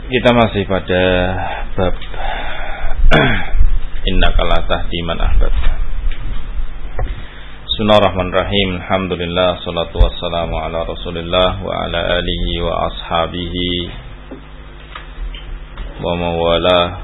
Kita masih pada bab innaka la tahdi man ahbabta. Bismillahirrahmanirrahim. Alhamdulillah, salatu wassalamu ala Rasulillah wa ala alihi wa ashabihi wa mawalah.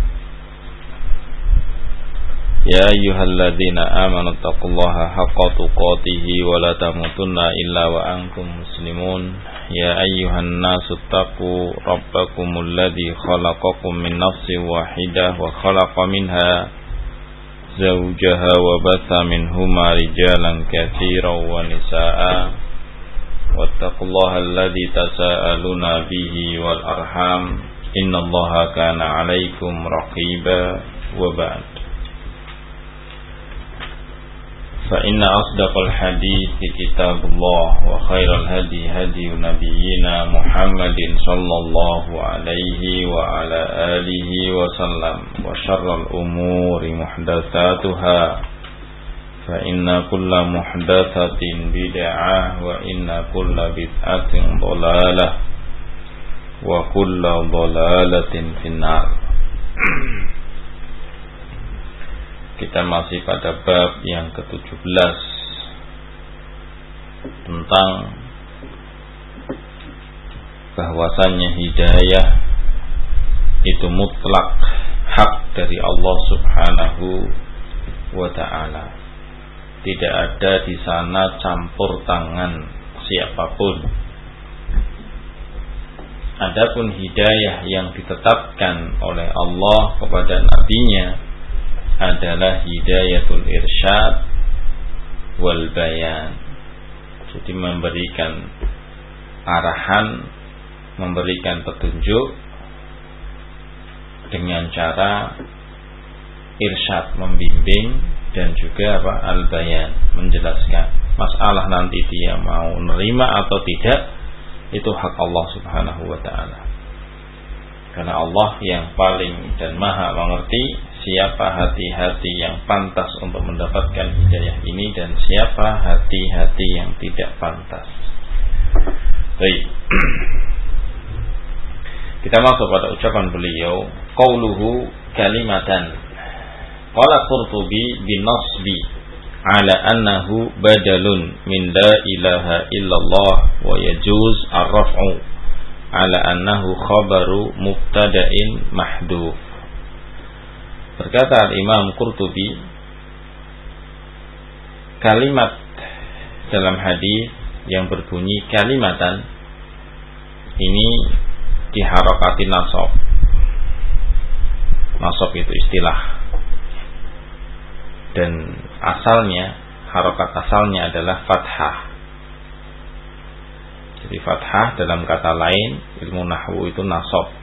Ya ayyuhalladzina amanu taqullaha haqqa tuqatih wa la tamutunna illa wa antum muslimun. Ya ayyuhan nasu taqu rabbakumul ladzi khalaqakum min nafsin wahidah wa khalaqa minha zawjaha wa batha minhuma rijalan katsiran wa nisaa'a wattaqullaha alladzi tasaaluna bihi wal arham innallaha kana 'alaikum raqiba wa ba'd. فإن أصدق الحديث كتاب الله وخير الهدي هدي نبينا محمد صلى الله عليه وعلى آله وسلم وشر الأمور محدثاتها فإن كل محدثة بدعة وإن كل بدعة ضلالة وكل ضلالة في النار. Kita masih pada bab yang ke-17 tentang bahwasannya hidayah itu mutlak hak dari Allah Subhanahu wa ta'ala. Tidak ada di sana campur tangan siapapun. Adapun hidayah yang ditetapkan oleh Allah kepada nabinya adalah hidayatul irsyad wal bayan. Jadi memberikan arahan, memberikan petunjuk dengan cara irsyad, membimbing, dan juga al bayan, menjelaskan. Masalah nanti dia mau menerima atau tidak, itu hak Allah Subhanahu wa ta'ala. Karena Allah yang paling dan maha mengerti siapa hati-hati yang pantas untuk mendapatkan hidayah ini dan siapa hati-hati yang tidak pantas. Baik. Kita masuk pada ucapan beliau, qauluhu kalimatan. Qala Qurtubi bin nasbi ala annahu badalun min la ilaha illallah wa yajuz ar-raf'u ala annahu khabaru mubtada'in mahdhuf. Berkata Imam Qurtubi, kalimat dalam hadis yang berbunyi kalimatan ini diharokati nasab. Nasab itu istilah, dan asalnya, harokat asalnya adalah fathah. Jadi fathah dalam kata lain ilmu nahwu itu nasab.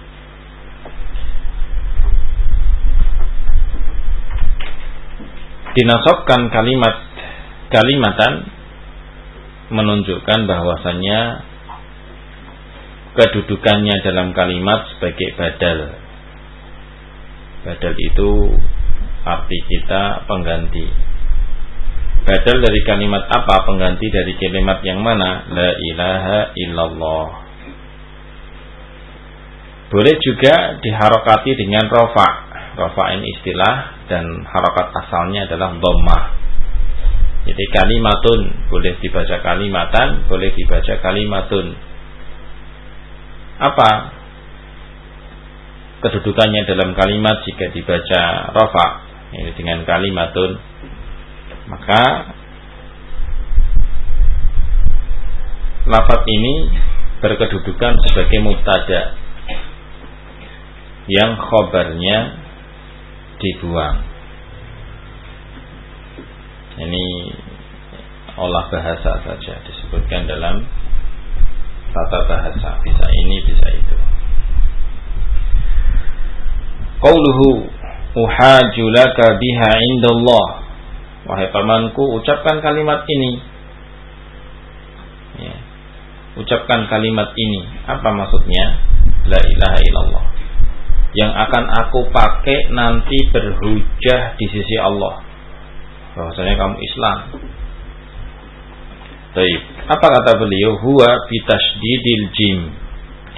Dinasabkan kalimatan menunjukkan bahwasannya kedudukannya dalam kalimat sebagai badal. Badal itu arti kita pengganti. Badal dari kalimat apa? Pengganti dari kalimat yang mana? La ilaha illallah. Boleh juga diharokati dengan rafa'. Rafa' ini istilah dan harokat asalnya adalah dhammah. Jadi kalimatun boleh dibaca kalimatan, boleh dibaca kalimatun. Apa kedudukannya dalam kalimat jika dibaca rafa' ini dengan kalimatun? Maka lafaz ini berkedudukan sebagai mubtada yang khabarnya dibuang. Ini olah bahasa saja, disebutkan dalam tata bahasa, bisa ini bisa itu. Qauluhu uhajulaka biha indallah. Wahai pamanku, ucapkan kalimat ini. Ya. Ucapkan kalimat ini. Apa maksudnya? La ilaha illallah. Yang akan aku pakai nanti berhujah di sisi Allah. Bahwasanya kamu Islam. Baik. Apa kata beliau? Huwa bitasydidil jim.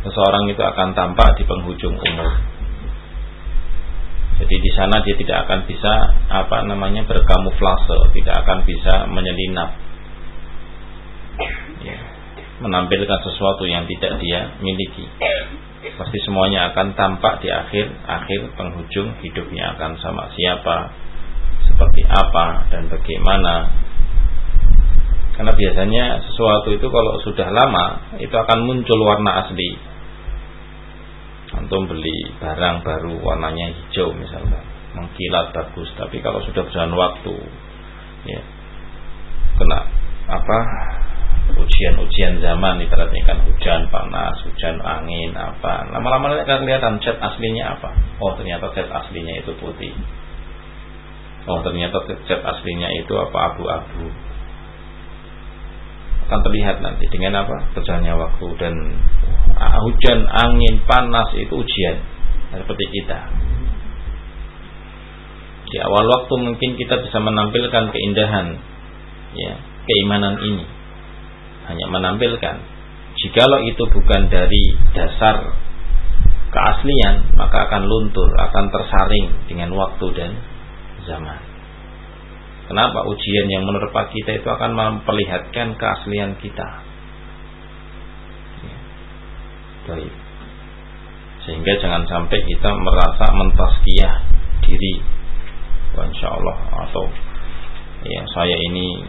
seseorang itu akan tampak di penghujung umur. Jadi di sana dia tidak akan bisa berkamuflase, tidak akan bisa menyelinap, ya, menampilkan sesuatu yang tidak dia miliki. Pasti semuanya akan tampak di akhir penghujung hidupnya, akan sama siapa, seperti apa, dan bagaimana. Karena biasanya sesuatu itu kalau sudah lama itu akan muncul warna asli. Antum beli barang baru warnanya hijau misalnya, mengkilat bagus, tapi kalau sudah berjalan waktu, ya, kena ujian zaman, ibaratnya kan hujan panas, hujan angin lama-lama akan kelihatan cat aslinya apa. Oh ternyata cat aslinya itu putih. Oh ternyata cat aslinya itu abu-abu. Akan terlihat nanti dengan berjalannya waktu. Dan hujan, angin, panas itu ujian seperti kita. Di awal waktu mungkin kita bisa menampilkan keindahan, ya, keimanan ini, hanya menampilkan. Jikalau itu bukan dari dasar keaslian, maka akan luntur, akan tersaring dengan waktu dan zaman. Kenapa? Ujian yang menerpa kita itu akan memperlihatkan keaslian kita, ya. Baik. Sehingga jangan sampai kita merasa mentazkiyah diri, insya Allah, atau ya saya ini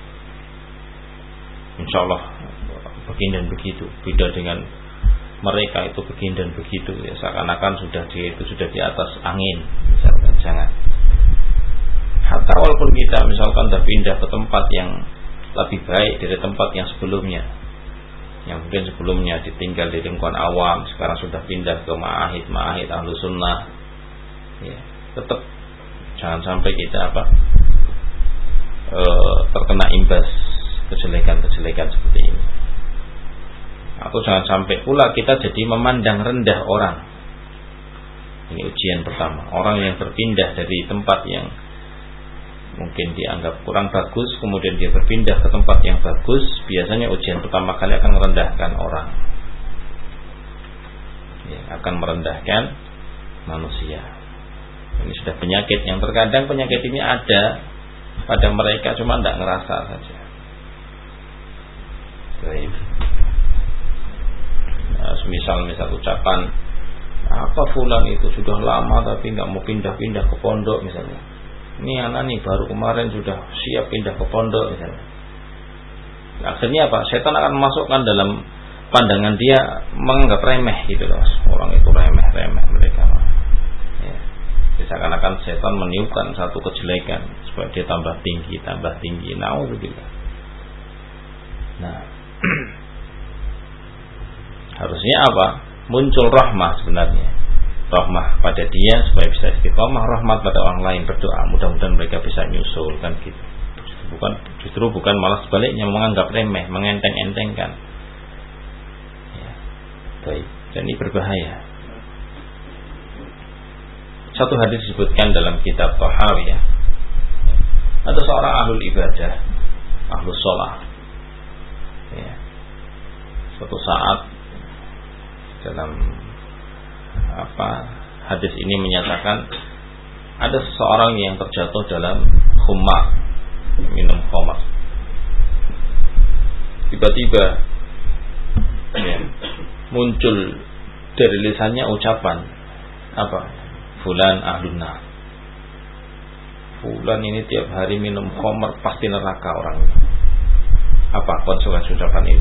insya Allah begini dan begitu, beda dengan mereka itu begini dan begitu, ya, seakan-akan dia itu sudah di atas angin, misalkan. Jangan. Hatta walaupun kita misalkan sudah pindah ke tempat yang lebih baik dari tempat yang sebelumnya, yang mungkin sebelumnya ditinggal di lingkungan awam, sekarang sudah pindah ke ma'ahid ahlu sunnah, ya, tetap jangan sampai kita terkena imbas kejelekan seperti ini. Atau jangan sampai pula kita jadi memandang rendah orang. Ini ujian pertama. Orang yang berpindah dari tempat yang mungkin dianggap kurang bagus, kemudian dia berpindah ke tempat yang bagus, biasanya ujian pertama kali akan merendahkan orang, ya, akan merendahkan manusia. Ini sudah penyakit yang terkadang penyakit ini ada pada mereka, cuma tidak ngerasa saja. Baik. Nah, misal ucapan fulan itu sudah lama tapi nggak mau pindah-pindah ke pondok misalnya. Ini anak nih baru kemarin sudah siap pindah ke pondok misalnya. Akhirnya setan akan memasukkan dalam pandangan dia, menganggap remeh gitu loh. Orang itu remeh mereka. Ya. Seakan-akan setan meniupkan satu kejelekan supaya dia tambah tinggi. Na'udzubillah. Nah, harusnya muncul rahmah sebenarnya. Rahmah pada dia supaya bisa istiqomah, rahmat pada orang lain, berdoa mudah-mudahan mereka bisa nyusul, kan gitu. Justru bukan malah sebaliknya, menganggap remeh, mengenteng-entengkan, ya. Baik, dan ini berbahaya. Satu hadis disebutkan dalam kitab Tahawiyah, ada seorang ahlul ibadah, ahlus sholah, ya. Suatu saat dalam hadis ini menyatakan ada seseorang yang terjatuh dalam khumar, minum khamar. Tiba-tiba ya, muncul dari lisannya ucapan fulan ahlun nar. Fulan ini tiap hari minum khamar, pasti neraka orangnya. Apa konsekuensi ucapan ini?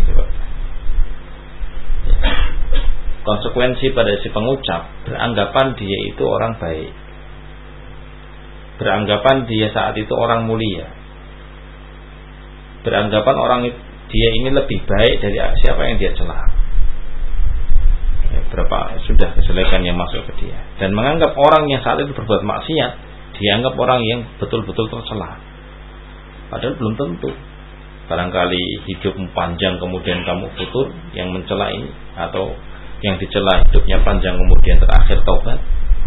Konsekuensi pada si pengucap, beranggapan dia itu orang baik, beranggapan dia saat itu orang mulia, beranggapan dia ini lebih baik dari siapa yang dia celah. Ya, berapa sudah kejelekan yang masuk ke dia, dan menganggap orang yang saat itu berbuat maksiat dianggap orang yang betul-betul tercela. Padahal belum tentu. Barangkali hidupmu panjang kemudian kamu futur, yang mencela ini, atau yang dicela hidupnya panjang kemudian terakhir taubat.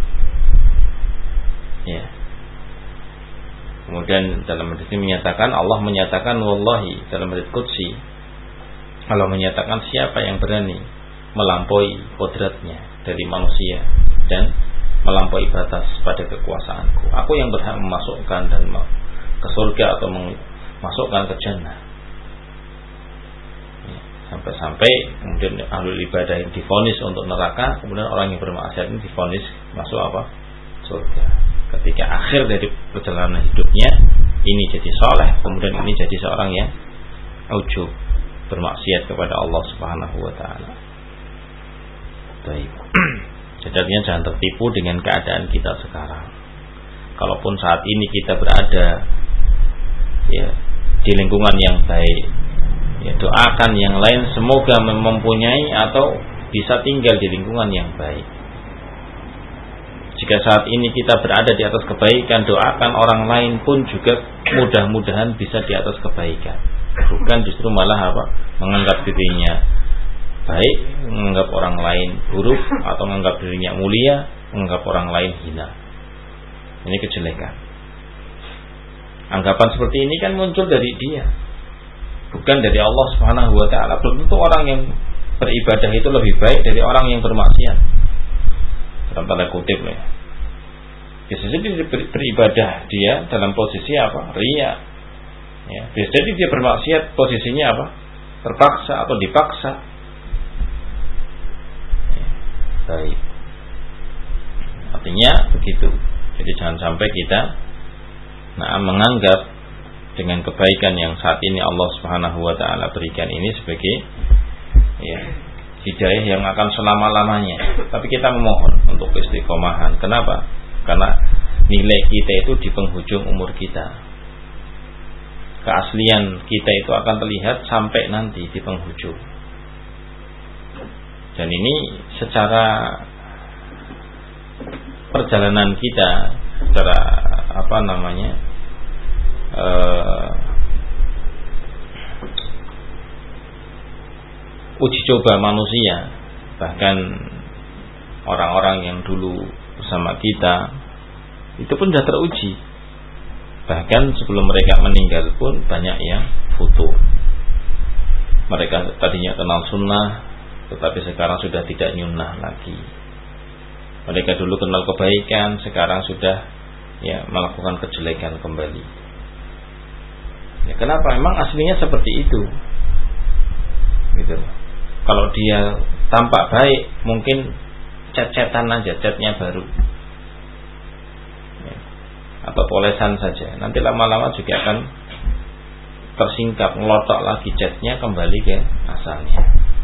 Ya. Kemudian dalam hadis ini menyatakan, Allah menyatakan wallahi, dalam hadis qudsi Allah menyatakan siapa yang berani melampaui kodratnya dari manusia dan melampaui batas pada kekuasaanku. Aku yang berhak memasukkan dan ke surga atau memasukkan ke jannah. Sampai-sampai kemudian ahlul ibadah yang divonis untuk neraka, kemudian orang yang bermaksiat ini divonis masuk apa? Surga. Ketika akhir dari perjalanan hidupnya ini jadi saleh, kemudian ini jadi seorang yang ujub, bermaksiat kepada Allah Subhanahu wa taala. Baik. Jadi jangan tertipu dengan keadaan kita sekarang. Kalaupun saat ini kita berada ya di lingkungan yang baik, ya doakan yang lain semoga mempunyai atau bisa tinggal di lingkungan yang baik. Jika saat ini kita berada di atas kebaikan, doakan orang lain pun juga mudah-mudahan bisa di atas kebaikan. Bukan justru malah apa? Menganggap dirinya baik, menganggap orang lain buruk, atau menganggap dirinya mulia, menganggap orang lain hina. Ini kejelekan. Anggapan seperti ini kan muncul dari dia, bukan dari Allah Subhanahu wa taala. Belum tentu orang yang beribadah itu lebih baik dari orang yang bermaksiat. Dalam tanda kutip ya. Bisa jadi beribadah dia dalam posisi apa? Riya. Ya, bisa jadi dia bermaksiat posisinya apa? Terpaksa atau dipaksa. Ya, baik. Artinya begitu. Jadi jangan sampai kita menganggap dengan kebaikan yang saat ini Allah Subhanahu wa taala berikan ini sebagai ya, hidayah yang akan selama-lamanya. Tapi kita memohon untuk istiqomahan. Kenapa? Karena nilai kita itu di penghujung umur kita. Keaslian kita itu akan terlihat sampai nanti di penghujung. Dan ini secara perjalanan kita, secara uji coba manusia, bahkan orang-orang yang dulu bersama kita itu pun sudah teruji. Bahkan sebelum mereka meninggal pun banyak yang futur. Mereka tadinya kenal sunnah, tetapi sekarang sudah tidak nyunnah lagi. Mereka dulu kenal kebaikan, sekarang sudah ya melakukan kejelekan kembali. Ya, kenapa? Memang aslinya seperti itu. Gitu. Kalau dia tampak baik, mungkin cat-catan aja, catnya baru. Ya. Atau polesan saja. Nanti lama-lama juga akan tersingkap, ngelotok lagi catnya kembali ke asalnya.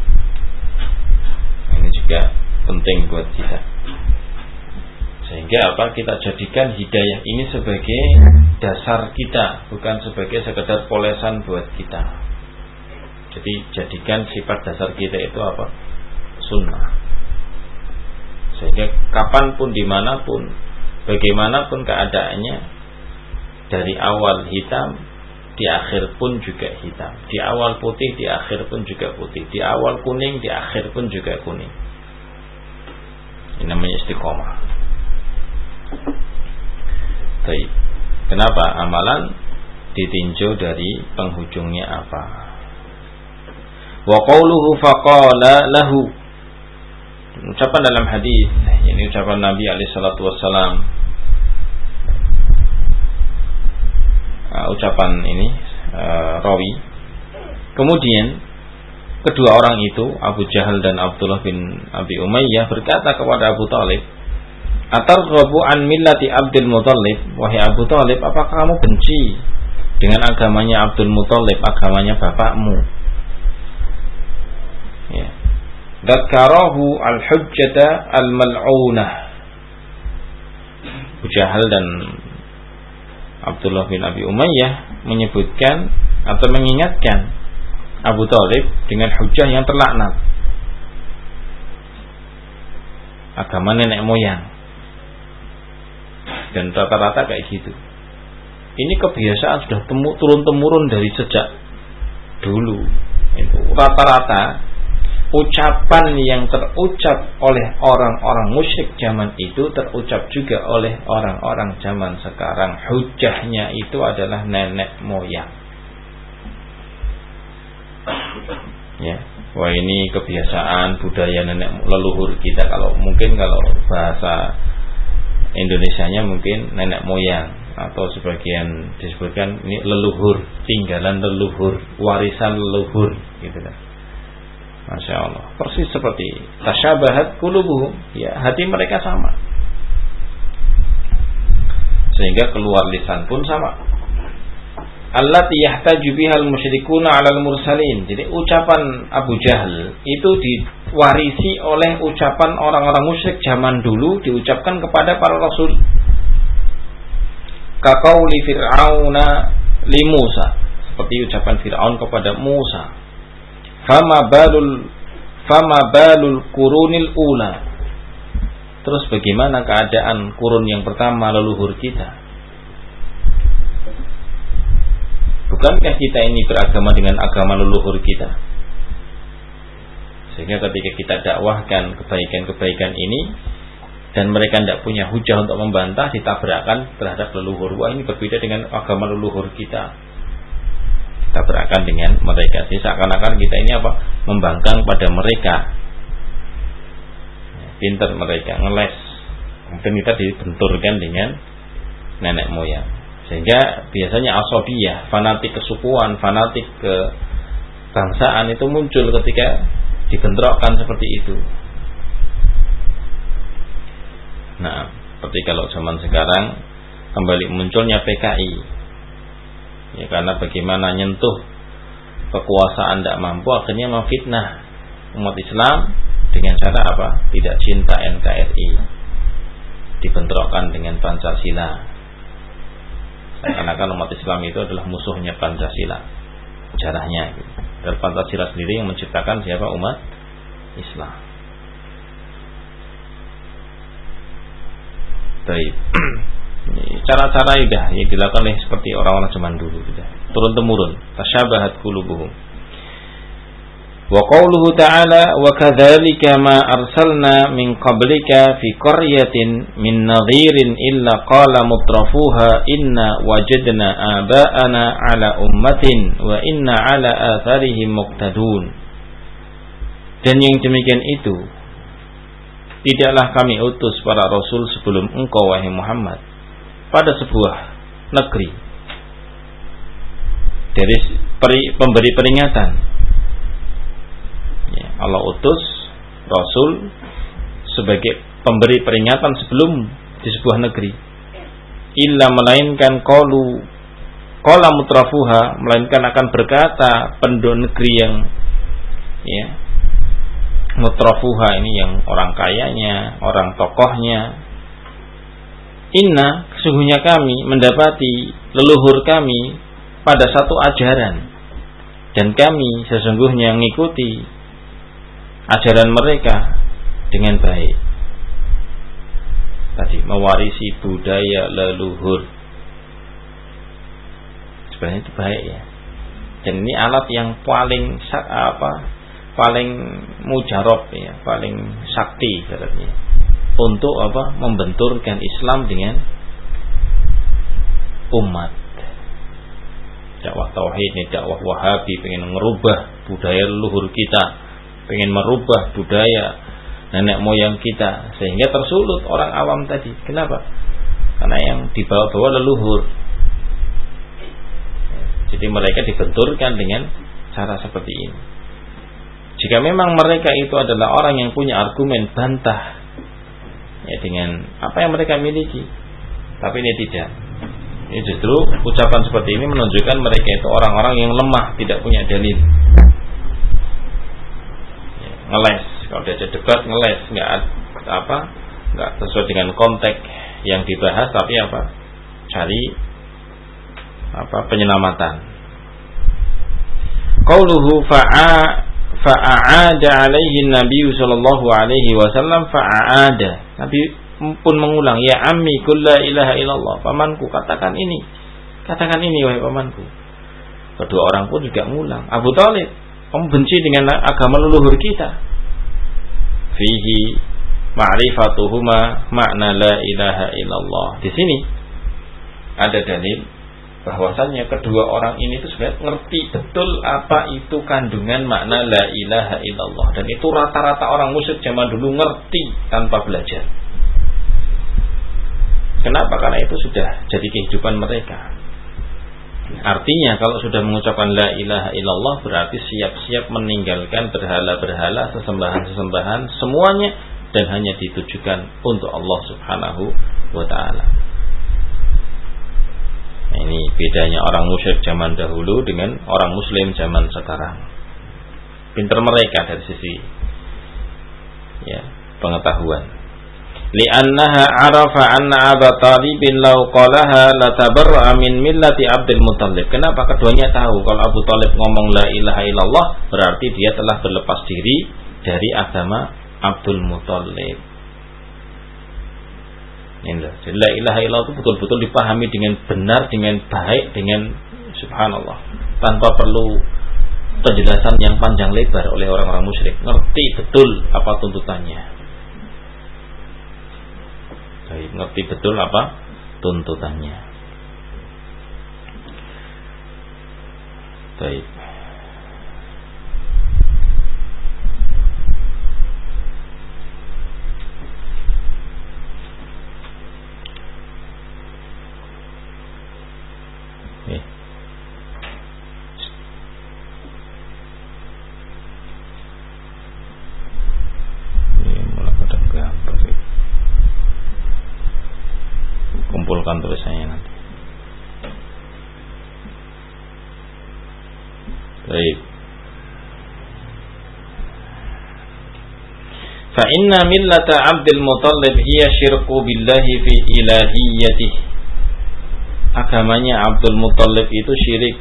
Ini juga penting buat kita. Sehingga kita jadikan hidayah ini sebagai dasar kita, bukan sebagai sekedar polesan buat kita. Jadi jadikan sifat dasar kita itu sunnah. Sehingga kapanpun, dimanapun, bagaimanapun keadaannya, dari awal hitam, di akhir pun juga hitam. Di awal putih, di akhir pun juga putih. Di awal kuning, di akhir pun juga kuning. Ini namanya istiqomah. Baik. Kenapa amalan ditinjau dari penghujungnya apa? Wa qawluhu faqala lahu. Ucapan dalam hadis, ini ucapan Nabi alaihi salatu wassalam. Ucapan ini rawi. Kemudian kedua orang itu, Abu Jahal dan Abdullah bin Abi Umayyah, berkata kepada Abu Thalib, "Atarghabu an millati Abdul Muthalib?" Wahai Abu Thalib, apakah kamu benci dengan agamanya Abdul Muthalib, agamanya bapakmu? Ya. Dzakarahu al-hujjata al-mal'unah. Abu Jahal dan Abdullah bin Abi Umayyah menyebutkan atau mengingatkan Abu Thalib dengan hujjah yang terlaknat, agama nenek moyang. Dan rata-rata kayak gitu. Ini kebiasaan sudah turun-temurun dari sejak dulu. Itu rata-rata ucapan yang terucap oleh orang-orang musyrik zaman itu terucap juga oleh orang-orang zaman sekarang. Hujahnya itu adalah nenek moyang. Ya, wah ini kebiasaan budaya nenek leluhur kita, kalau bahasa Indonesianya mungkin nenek moyang, atau sebagian disebutkan ini leluhur, tinggalan leluhur, warisan leluhur gitu kan. Masya Allah, persis seperti tasyabahat qulubuhum, ya hati mereka sama, sehingga keluar lisan pun sama. Allati yahtaju bihal musyrikuna 'alal mursalin. Jadi ucapan Abu Jahal itu diwarisi oleh ucapan orang-orang musyrik zaman dulu, diucapkan kepada para rasul. Kaqauli Fir'auna li Musa, seperti ucapan Fir'aun kepada Musa. Fama balul qurunil ula. Terus bagaimana keadaan kurun yang pertama leluhur kita? Bukankah kita ini beragama dengan agama leluhur kita? Sehingga ketika kita dakwahkan kebaikan-kebaikan ini dan mereka tidak punya hujah untuk membantah, ditabrakkan terhadap leluhur. Wah, ini berbeda dengan agama leluhur kita. Tabrakan dengan mereka. Jadi seakan-akan kita ini apa? Membangkang pada mereka. Pintar mereka, ngeles. Mungkin kita dibenturkan dengan nenek moyang. Sehingga biasanya asabiyah, fanatik kesukuan, fanatik kebangsaan itu muncul ketika dibentrokkan seperti itu. Nah, seperti kalau zaman sekarang kembali munculnya PKI, ya karena bagaimana nyentuh kekuasaan tidak mampu, akhirnya memfitnah umat Islam dengan cara apa? Tidak cinta NKRI, dibentrokkan dengan Pancasila. Karena umat Islam itu adalah musuhnya Pancasila, jarahnya gitu. Dan Pancasila sendiri yang menciptakan siapa? Umat Islam. Baik. Cara-cara yang dilakukan oleh seperti orang-orang zaman dulu, turun temurun. Tasyabahat qulubuhum. Wa qauluhu ta'ala wa kadzalika ma arsalna min qablika fi qaryatin min nadhirin illa qala mutrafuha inna wajadna aba'ana ala ummatin wa inna ala atharihim muqtadun. Dan yang demikian itu tidaklah kami utus para rasul sebelum engkau wahai Muhammad pada sebuah negeri dari pemberi peringatan. Allah utus Rasul sebagai pemberi peringatan sebelum di sebuah negeri. Illa melainkan qala mutrafuha, melainkan akan berkata penduduk negeri yang mutrafuha ini yang orang kayanya, orang tokohnya. Inna, sesungguhnya kami mendapati leluhur kami pada satu ajaran, dan kami sesungguhnya mengikuti ajaran mereka dengan baik. Tadi mewarisi budaya leluhur, sebenarnya itu baik ya. Dan ini alat yang paling mujarab ya, paling sakti sebenarnya untuk membenturkan Islam dengan umat. Dakwah tauhid ini dakwah Wahabi, pengen merubah budaya leluhur kita, pengen merubah budaya nenek moyang kita, sehingga tersulut orang awam tadi. Kenapa? Karena yang dibawa-bawa leluhur. Jadi mereka dibenturkan dengan cara seperti ini. Jika memang mereka itu adalah orang yang punya argumen bantah ya dengan apa yang mereka miliki, tapi ini tidak. Ini justru ucapan seperti ini menunjukkan mereka itu orang-orang yang lemah, tidak punya dalil. Ngeles, kalau diajak debat ngeles, nggak sesuai dengan konteks yang dibahas, tapi cari penyelamatan. Qauluhu fa'aada alaihi Nabi sallallahu alaihi wasallam fa'aada. Nabi pun mengulang, ya ammi qul la ilaha illallah, pamanku katakan ini wahai pamanku. Kedua orang pun juga mengulang, Abu Thalib, kamu benci dengan agama leluhur kita. Fihi ma'rifatuhuma makna la ilaha illallah. Di sini ada dalil bahwasannya kedua orang ini itu sebenarnya ngerti betul apa itu kandungan makna la ilaha illallah, dan itu rata-rata orang musyrik zaman dulu ngerti tanpa belajar. Kenapa? Karena itu sudah jadi kehidupan mereka. Artinya kalau sudah mengucapkan la ilaha illallah berarti siap-siap meninggalkan berhala-berhala, sesembahan-sesembahan semuanya, dan hanya ditujukan untuk Allah Subhanahu wa ta'ala. Ini bedanya orang musyrik zaman dahulu dengan orang muslim zaman sekarang. Pintar mereka dari sisi pengetahuan. Li'annaha arafa anna Aba Talibin law qalaha latabarra'a min millati Abdul Muttalib. Kenapa? Keduanya tahu kalau Abu Talib ngomong la ilaha illallah berarti dia telah berlepas diri dari agama Abdul Muttalib. Jadi la ilaha illallah itu betul-betul dipahami dengan benar, dengan baik, dengan subhanallah, tanpa perlu penjelasan yang panjang lebar oleh orang-orang musyrik. Ngerti betul apa tuntutannya. Baik, ngerti betul apa tuntutannya. Baik. Kumpulkan tulisannya nanti. Baik. Fa inna millata Abdul Muttalib hiya syirku billahi fi ilahiyyatih. Agamanya Abdul Muttalib itu syirik,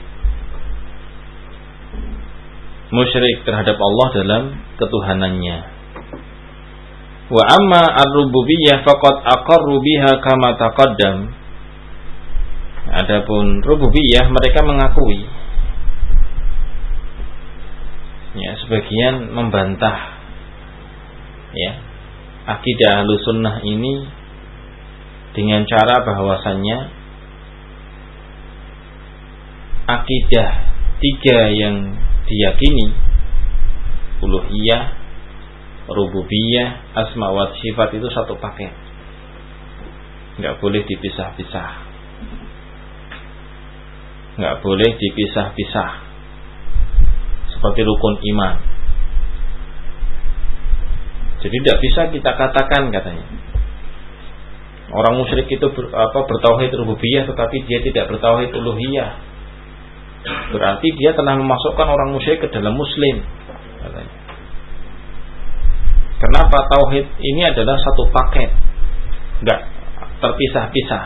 musyrik terhadap Allah dalam ketuhanannya. Wa amma ar-rububiyyah faqad aqarru biha kama taqaddam. Adapun rububiyah mereka mengakui. Sebagian membantah akidah Ahlussunnah ini dengan cara bahwasannya akidah tiga yang diyakini, uluhiyah, rububiyah, asma wa sifat itu satu paket, nggak boleh dipisah-pisah, nggak boleh dipisah-pisah, seperti rukun iman. Jadi tidak bisa kita katakan, katanya, orang musyrik itu bertauhid rububiyah tetapi dia tidak bertauhid uluhiyah, berarti dia telah memasukkan orang musyrik ke dalam muslim, katanya. Kenapa? Tauhid ini adalah satu paket, enggak terpisah-pisah.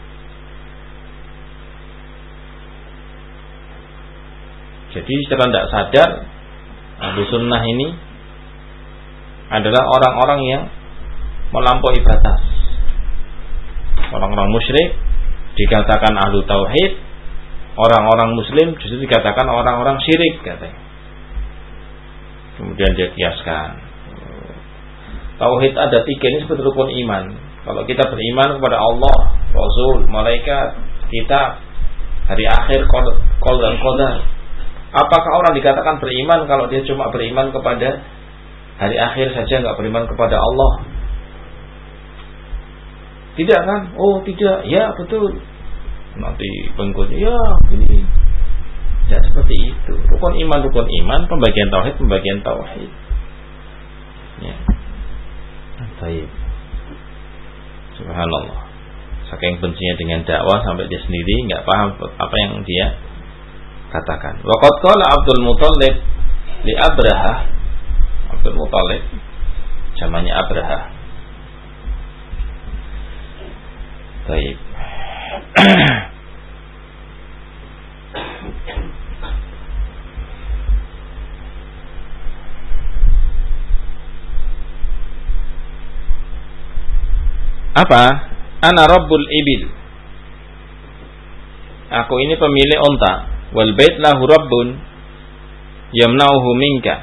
Jadi secara tidak sadar Ahlussunnah ini adalah orang-orang yang melampaui batas. Orang-orang musyrik dikatakan ahlu tauhid, orang-orang muslim justru dikatakan orang-orang syirik, katanya. Kemudian dia kiaskan tauhid ada tiga, ini seperti rukun iman. Kalau kita beriman kepada Allah, Rasul, malaikat, kitab, hari akhir, qol dan qadar, apakah orang dikatakan beriman kalau dia cuma beriman kepada hari akhir saja, nggak beriman kepada Allah? Tidak kan? Oh tidak, ya betul. Nanti pengikutnya, ya ini tidak seperti itu. Rukun iman, pembagian tauhid. Ya. Baik. Subhanallah. Saking bencinya dengan dakwah sampai dia sendiri nggak paham apa yang dia katakan. Waqad qala Abdul Muttalib li Abraha. Abdul Muttalib zamannya Abraha. Baik. Apa? Ana rabbul ibil. Aku ini pemilik onta. Wal bait lahu rabbun yamna'uhu minka.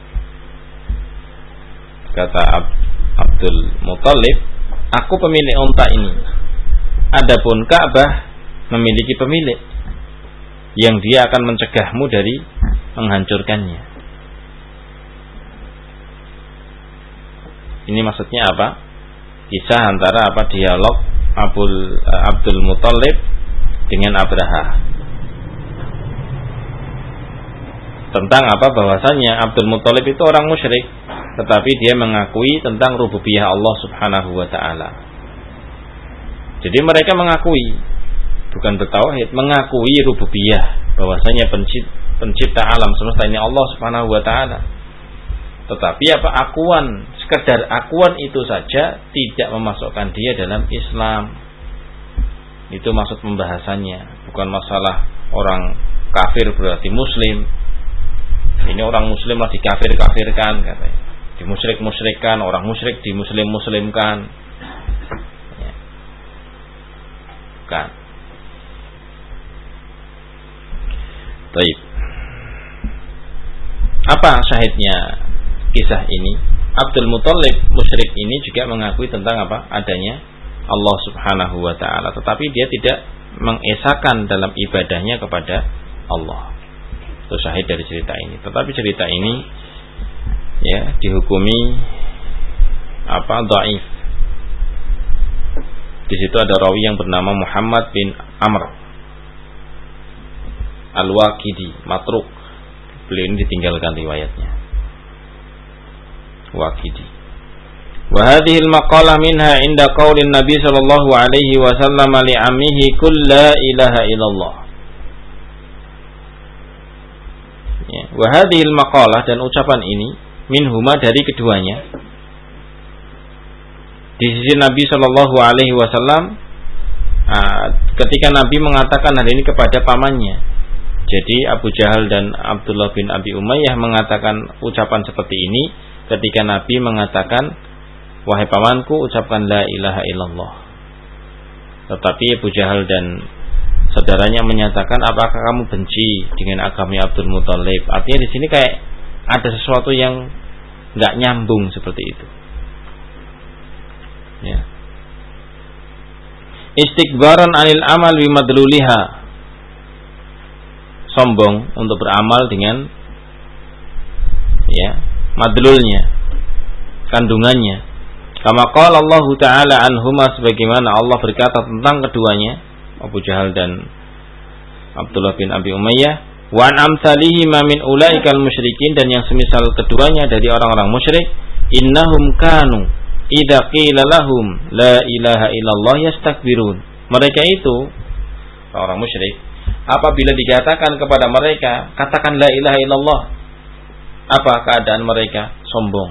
Kata Abdul Muttalib, aku pemilik onta ini. Adapun Ka'bah memiliki pemilik. yang dia akan mencegahmu dari menghancurkannya. Ini maksudnya apa? Kisah antara dialog Abdul Muthalib dengan Abraha. Tentang bahwasanya Abdul Muthalib itu orang musyrik, tetapi dia mengakui tentang rububiyah Allah Subhanahu wa taala. Jadi mereka mengakui, bukan bertauhid, mengakui rububiyah, bahwasanya pencipta alam semesta ini Allah Subhanahu wa taala. Tetapi sekedar akuan itu saja tidak memasukkan dia dalam Islam. Itu maksud pembahasannya, bukan masalah orang kafir berarti muslim. Ini orang muslim lah dikafir-kafirkan katanya. Dimusyrik-musyrikkan, orang musyrik dimuslim-muslimkan. Ya. Kan. Baik. Apa syahidnya kisah ini? Abdul Muthalib musyrik ini juga mengakui tentang adanya Allah Subhanahu wa taala, tetapi dia tidak mengesahkan dalam ibadahnya kepada Allah. Itu syahid dari cerita ini. Tetapi cerita ini ya dihukumi dhaif. Di situ ada rawi yang bernama Muhammad bin Amr Al-Waqidi, matruk. Beliau ini ditinggalkan riwayatnya. Waqidi. Wa hadhihi al-maqalah minha 'inda qaulin Nabi sallallahu alaihi wasallam li 'ammihi qul la ilaha illallah. Ya, wa hadhihi al-maqalah, dan ucapan ini minhuma dari keduanya. Di sisi Nabi sallallahu alaihi wasallam ketika Nabi mengatakan hal ini kepada pamannya. Jadi Abu Jahal dan Abdullah bin Abi Umayyah mengatakan ucapan seperti ini ketika Nabi mengatakan, wahai pamanku, ucapkan la ilaha illallah. Tetapi Abu Jahal dan saudaranya menyatakan, apakah kamu benci dengan agama Abdul Muthalib? Artinya di sini kayak ada sesuatu yang nggak nyambung seperti itu. Ya. Istikbaran anil amal bimadluliha, sombong untuk beramal dengan madlulnya, kandungannya. Kama qala Allah Ta'ala anhuma, sebagaimana Allah berkata tentang keduanya, Abu Jahal dan Abdullah bin Abi Umayyah, wa an amsalihima min ulaikal musyrikin, dan yang semisal keduanya dari orang-orang musyrik, innahum kanu idza qila lahum la ilaha illallah yastakbirun. Mereka itu orang musyrik, apabila dikatakan kepada mereka katakan la ilaha illallah, apa keadaan mereka? Sombong.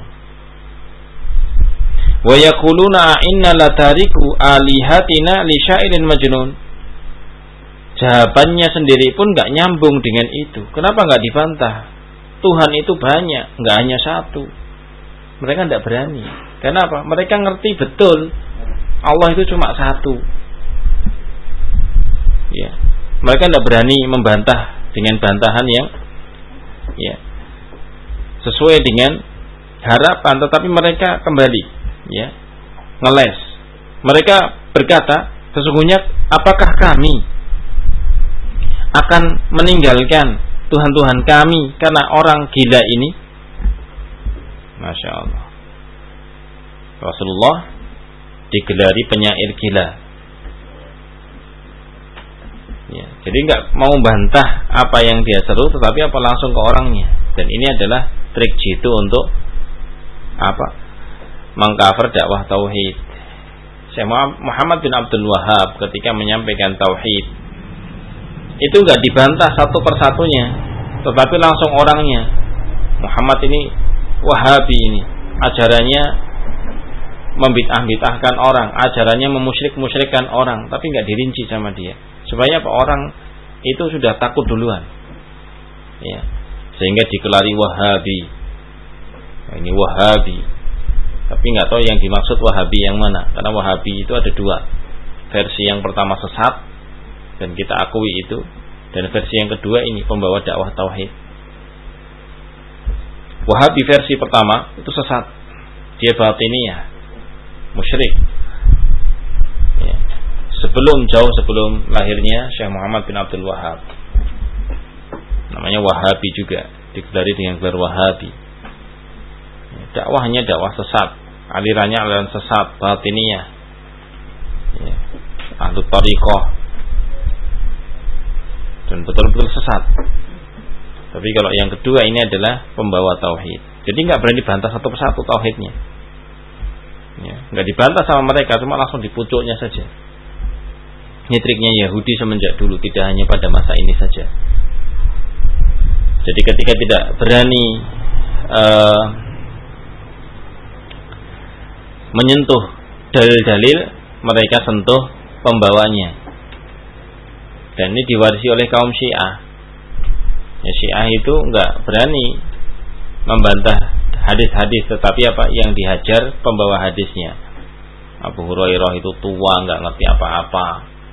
Wa yaquluna inna latariku alihatina li syairin majnun. Jawabannya sendiri pun enggak nyambung dengan itu. Kenapa enggak dibantah? Tuhan itu banyak, enggak hanya satu. Mereka enggak berani. Kenapa? Mereka ngerti betul Allah itu cuma satu. Ya. Mereka enggak berani membantah dengan bantahan yang sesuai dengan harapan, tetapi mereka kembali ngeles. Mereka berkata, sesungguhnya apakah kami akan meninggalkan Tuhan-Tuhan kami karena orang gila ini? Masya Allah. Rasulullah digelari penyair gila. Ya, jadi nggak mau bantah apa yang dia seru, tetapi langsung ke orangnya. Dan ini adalah trik jitu untuk mengcover dakwah tauhid. Syekh Muhammad bin Abdul Wahhab ketika menyampaikan tauhid itu enggak dibantah satu persatunya, tetapi langsung orangnya. Muhammad ini Wahabi, ini ajarannya membid'ah-bid'ahkan orang, ajarannya memusyrik-musyrikkan orang, tapi enggak dirinci sama dia. Supaya orang itu sudah takut duluan. Ya. Sehingga dikelari Wahabi. Ini Wahabi. Tapi nggak tahu yang dimaksud Wahabi yang mana, karena Wahabi itu ada dua. Versi yang pertama sesat, dan kita akui itu, dan versi yang kedua ini pembawa dakwah tauhid. Wahabi versi pertama itu sesat, dia batiniyah, musyrik. Ya. Jauh sebelum lahirnya Syekh Muhammad bin Abdul Wahhab. namanya Wahabi juga, digelari dengan gelar Wahabi. Dakwahnya dakwah sesat, alirannya aliran sesat, batiniyah, ya, ahlu tariqah, dan betul-betul sesat. Tapi kalau yang kedua ini adalah pembawa tauhid. Jadi nggak berani bantah satu persatu tauhidnya. Ya, nggak dibantah sama mereka, cuma langsung di pucuknya saja. Ini triknya Yahudi semenjak dulu, tidak hanya pada masa ini saja. Jadi ketika tidak berani menyentuh dalil-dalil, mereka sentuh pembawanya. Dan ini diwarisi oleh kaum Syiah. Ya, Syiah itu enggak berani membantah hadis-hadis, tetapi apa yang dihajar pembawa hadisnya. Abu Hurairah itu tua, enggak ngerti apa-apa.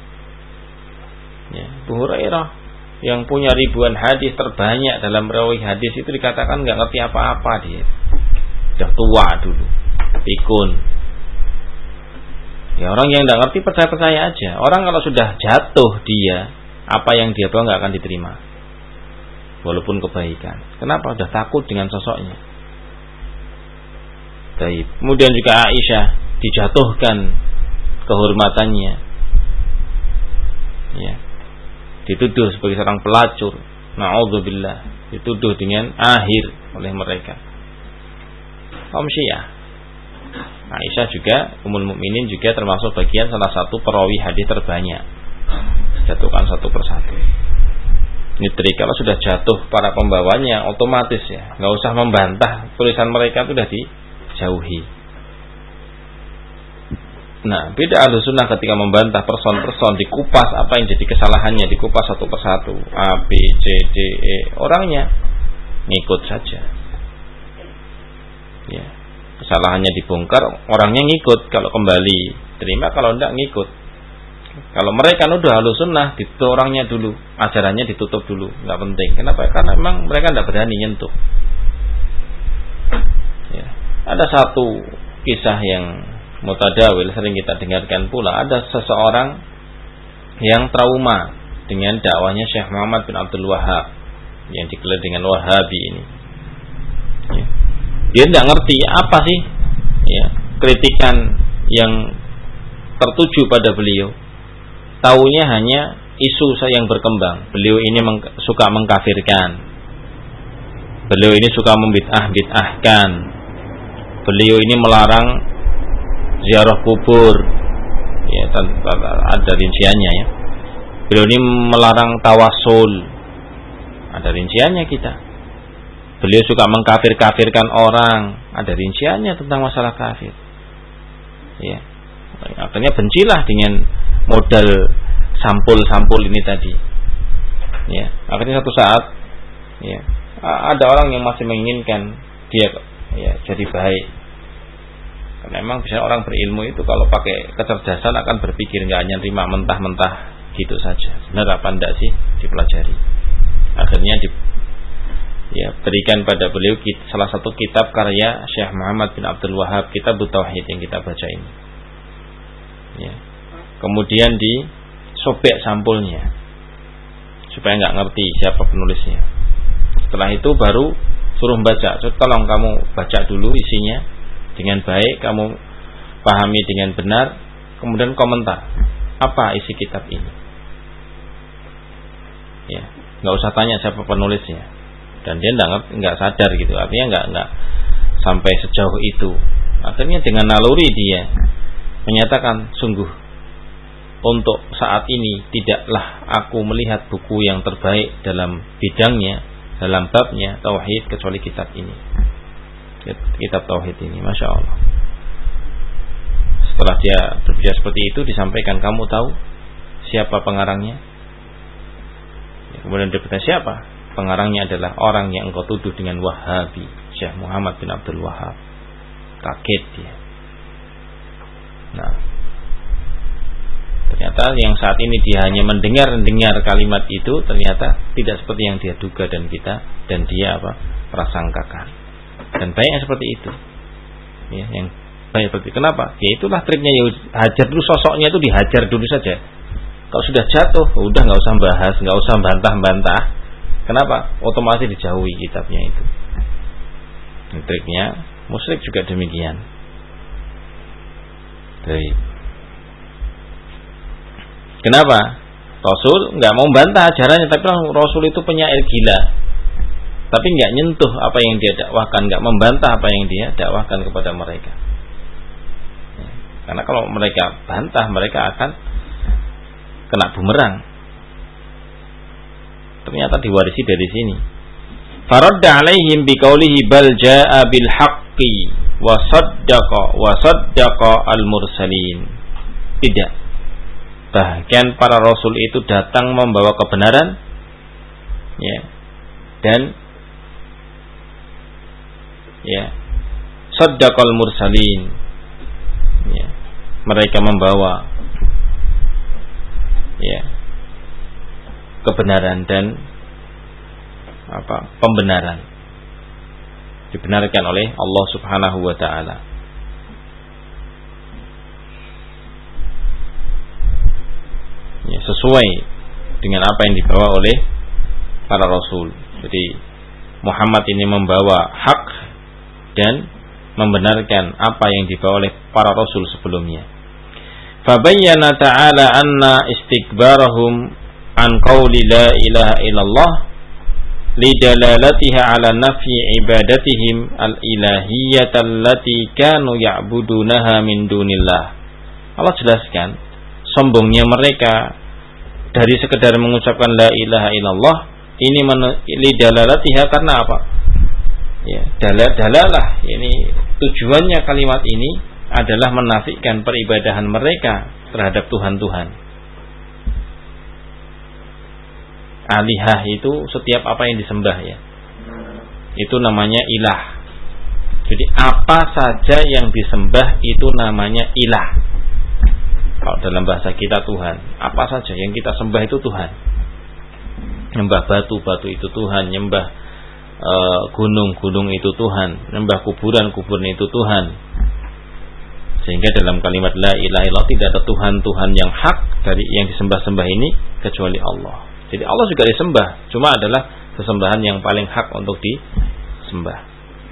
Ya, Abu Hurairah yang punya ribuan hadis terbanyak dalam rawi hadis itu dikatakan enggak ngerti apa-apa dia. Sudah tua dulu, pikun. Ya, orang yang enggak ngerti percaya-percaya aja. Orang kalau sudah jatuh dia, apa yang dia bawa enggak akan diterima. Walaupun kebaikan. Kenapa? Sudah takut dengan sosoknya. Baik. Kemudian juga Aisyah dijatuhkan kehormatannya. Ya. Dituduh sebagai seorang pelacur. Na'udzubillah. Dituduh dengan akhir oleh mereka. Kaum Syiah. Aisyah juga, Ummul Mukminin juga termasuk bagian salah satu perawi hadis terbanyak. Dijatuhkan satu persatu. Ini trik, kalau sudah jatuh para pembawanya otomatis ya, nggak usah membantah tulisan mereka, itu sudah dijauhi. Nah, beda Ahlussunnah ketika membantah person-person, dikupas apa yang jadi kesalahannya, dikupas satu persatu, A, B, C, D, E, orangnya ngikut saja. Ya, kesalahannya dibongkar, orangnya ngikut, kalau kembali terima, kalau enggak ngikut. Kalau mereka nuduh Ahlussunnah, ditutup orangnya dulu, ajarannya ditutup dulu, nggak penting. Kenapa? Karena memang mereka nggak berani nyentuh. Ya. Ada satu kisah yang mutadawil sering kita dengarkan pula. Ada seseorang yang trauma dengan dakwahnya Syekh Muhammad bin Abdul Wahhab yang digelar dengan Wahabi ini. Ya. Dia nggak ngerti apa sih ya, kritikan yang tertuju pada beliau. Taunya hanya isu yang berkembang. Beliau ini suka mengkafirkan. Beliau ini suka membid'ah-bid'ahkan. Beliau ini melarang ziarah kubur. Ya, ada rinciannya ya. Beliau ini melarang tawasul. Ada rinciannya kita. Beliau suka mengkafir-kafirkan orang. Ada rinciannya tentang masalah kafir. Ya. Akhirnya bencilah dengan modal sampul-sampul ini tadi. Ya, akhirnya satu saat ya, ada orang yang masih menginginkan dia ya jadi baik. Karena memang biasanya orang berilmu itu kalau pakai kecerdasan akan berpikir, enggak hanya terima mentah-mentah gitu saja. Benar apa enggak sih dipelajari. Akhirnya berikan pada beliau salah satu kitab karya Syekh Muhammad bin Abdul Wahhab, Kitabut Tauhid yang kita baca ini. Ya. Kemudian disobek sampulnya supaya nggak ngerti siapa penulisnya. Setelah itu baru suruh baca. Tolong kamu baca dulu isinya dengan baik, kamu pahami dengan benar, kemudian komentar apa isi kitab ini. Ya, nggak usah tanya siapa penulisnya. Dan dia nggak sadar gitu, artinya nggak sampai sejauh itu. Akhirnya dengan naluri dia menyatakan, sungguh untuk saat ini tidaklah aku melihat buku yang terbaik dalam bidangnya, dalam babnya tauhid kecuali kitab ini. Kitab tauhid ini, Masya Allah. Setelah dia berbicara seperti itu, disampaikan, kamu tahu siapa pengarangnya? Kemudian dia bertanya, siapa? Pengarangnya adalah orang yang engkau tuduh dengan Wahabi, Syekh Muhammad bin Abdul Wahhab. Kaget dia. Nah, ternyata yang saat ini dia hanya mendengar kalimat itu, ternyata tidak seperti yang dia duga dan dia prasangkakan. Dan banyak seperti itu. Ya, yang banyak seperti itu. Kenapa? Ya itulah triknya, hajar dulu sosoknya, itu dihajar dulu saja. Kalau sudah jatuh, udah nggak usah bahas, nggak usah bantah-bantah. Kenapa? Otomatis dijauhi kitabnya itu. Triknya musyrik juga demikian. Baik. Kenapa? Rasul nggak mau bantah ajarannya, tapi Rasul itu penyair gila. Tapi nggak nyentuh apa yang dia dakwahkan, nggak membantah apa yang dia dakwahkan kepada mereka. Karena kalau mereka bantah, mereka akan kena bumerang. Ternyata diwarisi dari sini. Faradda alaihim biqaulihi bal jaa bil haqqi wa saddaqa al mursalin. Tidak. Bahkan para rasul itu datang membawa kebenaran, ya, dan ya, saddaqal mursalin, ya, mereka membawa, ya, kebenaran dan pembenaran, dibenarkan oleh Allah Subhanahu wa taala. Ya, sesuai dengan apa yang dibawa oleh para rasul. Jadi Muhammad ini membawa hak dan membenarkan apa yang dibawa oleh para rasul sebelumnya. Fabayyana ta'ala anna istikbarahum an qawli la ilaha illallah lidalalatiha ala nafyi ibadatihim al-ilahiyyata allati kanu ya'budunaha min dunillah. Allah jelaskan sombongnya mereka dari sekedar mengucapkan la ilaha illallah ini lidalalatiha, karena apa? Ya, dalalah ini tujuannya kalimat ini adalah menafikan peribadahan mereka terhadap Tuhan-Tuhan. Alihah itu setiap apa yang disembah, ya. Itu namanya ilah. Jadi apa saja yang disembah itu namanya ilah. Kalau dalam bahasa kita Tuhan, apa saja yang kita sembah itu Tuhan. Nyembah batu itu Tuhan, nyembah gunung itu Tuhan, nyembah kuburan itu Tuhan. Sehingga dalam kalimat la ilaha illallah tidak ada Tuhan yang hak dari yang disembah-sembah ini kecuali Allah. Jadi Allah juga disembah, cuma adalah sesembahan yang paling hak untuk disembah.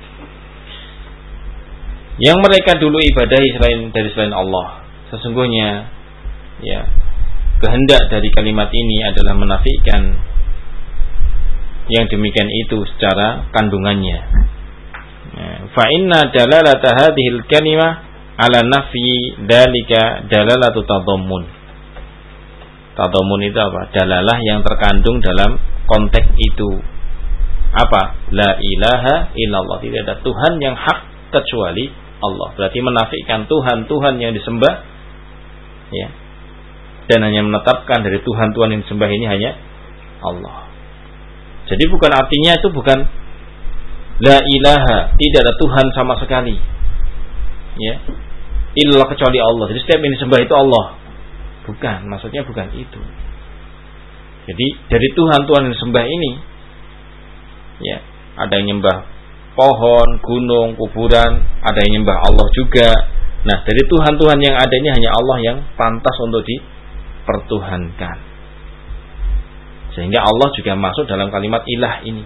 Yang mereka dulu ibadahi selain Allah. Sesungguhnya, ya, kehendak dari kalimat ini adalah menafikan yang demikian itu secara kandungannya. Fa inna dalalata hadhil kalimah ala nafyi dalika dalalatu tadammun. Tadammun itu apa? Dalalah yang terkandung dalam konteks itu. Apa? La ilaha illallah. Tidak ada Tuhan yang hak kecuali Allah. Berarti menafikan Tuhan yang disembah, ya, dan hanya menetapkan dari Tuhan yang disembah ini hanya Allah. Jadi bukan artinya itu bukan la ilaha, tidak ada Tuhan sama sekali, ya, illallah kecuali Allah. Jadi setiap yang disembah itu Allah. Bukan, maksudnya bukan itu. Jadi dari Tuhan yang disembah ini, ya, ada yang nyembah pohon, gunung, kuburan, ada yang nyembah Allah juga. Nah, dari Tuhan yang ada ini hanya Allah yang pantas untuk dipertuhankan. Sehingga Allah juga masuk dalam kalimat ilah ini.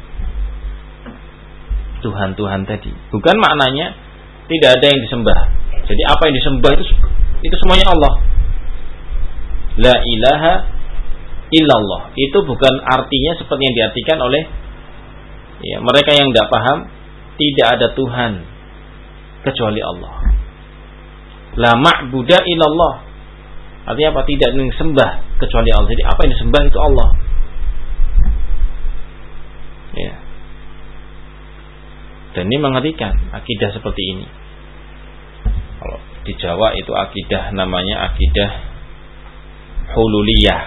Tuhan tadi. Bukan maknanya tidak ada yang disembah. Jadi apa yang disembah itu semuanya Allah. La ilaha illallah. Itu bukan artinya seperti yang diartikan oleh, ya, mereka yang tidak paham. Tidak ada Tuhan kecuali Allah. La ma'buda illallah. Artinya apa? Tidak disembah kecuali Allah. Jadi apa yang disembah itu Allah. Ya. Dan ini mengerikan akidah seperti ini. Kalau di Jawa itu akidah namanya akidah hululiyah.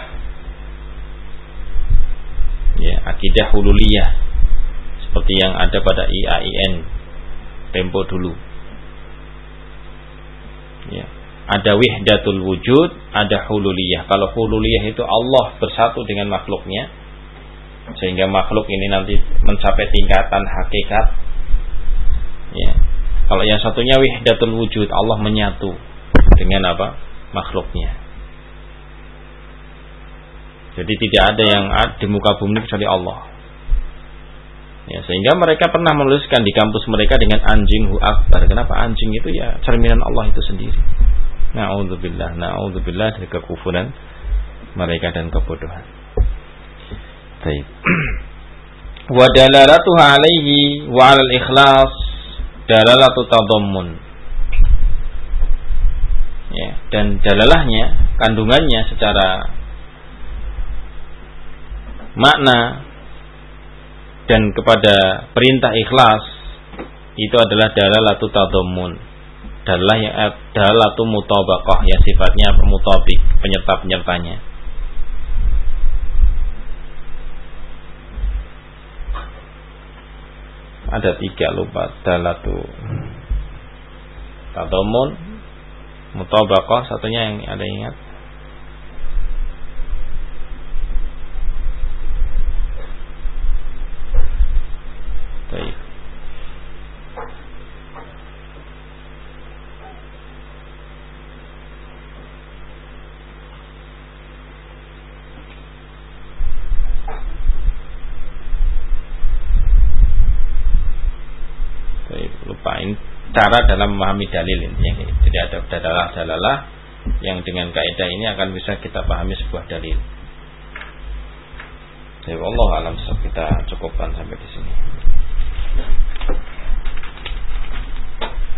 Ya, akidah hululiyah. Seperti yang ada pada IAIN tempo dulu. Ya. Ada wihdatul wujud, ada hululiyah. Kalau hululiyah itu Allah bersatu dengan makhluknya, sehingga makhluk ini nanti mencapai tingkatan hakikat. Ya. Kalau yang satunya wihdatul wujud, Allah menyatu dengan apa? Makhluknya. Jadi tidak ada yang di muka bumi kecuali Allah. Ya, sehingga mereka pernah menuliskan di kampus mereka dengan anjing hu akbar. Kenapa anjing itu? Ya cerminan Allah itu sendiri. Na'udzubillah dari kekufuran mereka dan kebodohan. Baik. Wa dalalatuha alaihi wa 'alal ikhlas dalalatu tadammun. Ya, dan dalalahnya, kandungannya secara makna dan kepada perintah ikhlas itu adalah dalalatu tadammun. Dalalah yang dalalatu mutabaqah, yang sifatnya mutabik, penyerta-penyertanya. Ada 3 lupa, dalalatu tadammun, mutabaqah, satunya yang ada ingat. Baik. Lupain cara dalam memahami dalil ini. Jadi ada dalalah yang dengan kaidah ini akan bisa kita pahami sebuah dalil. Jadi Allah alam, kita cukupkan sampai di sini.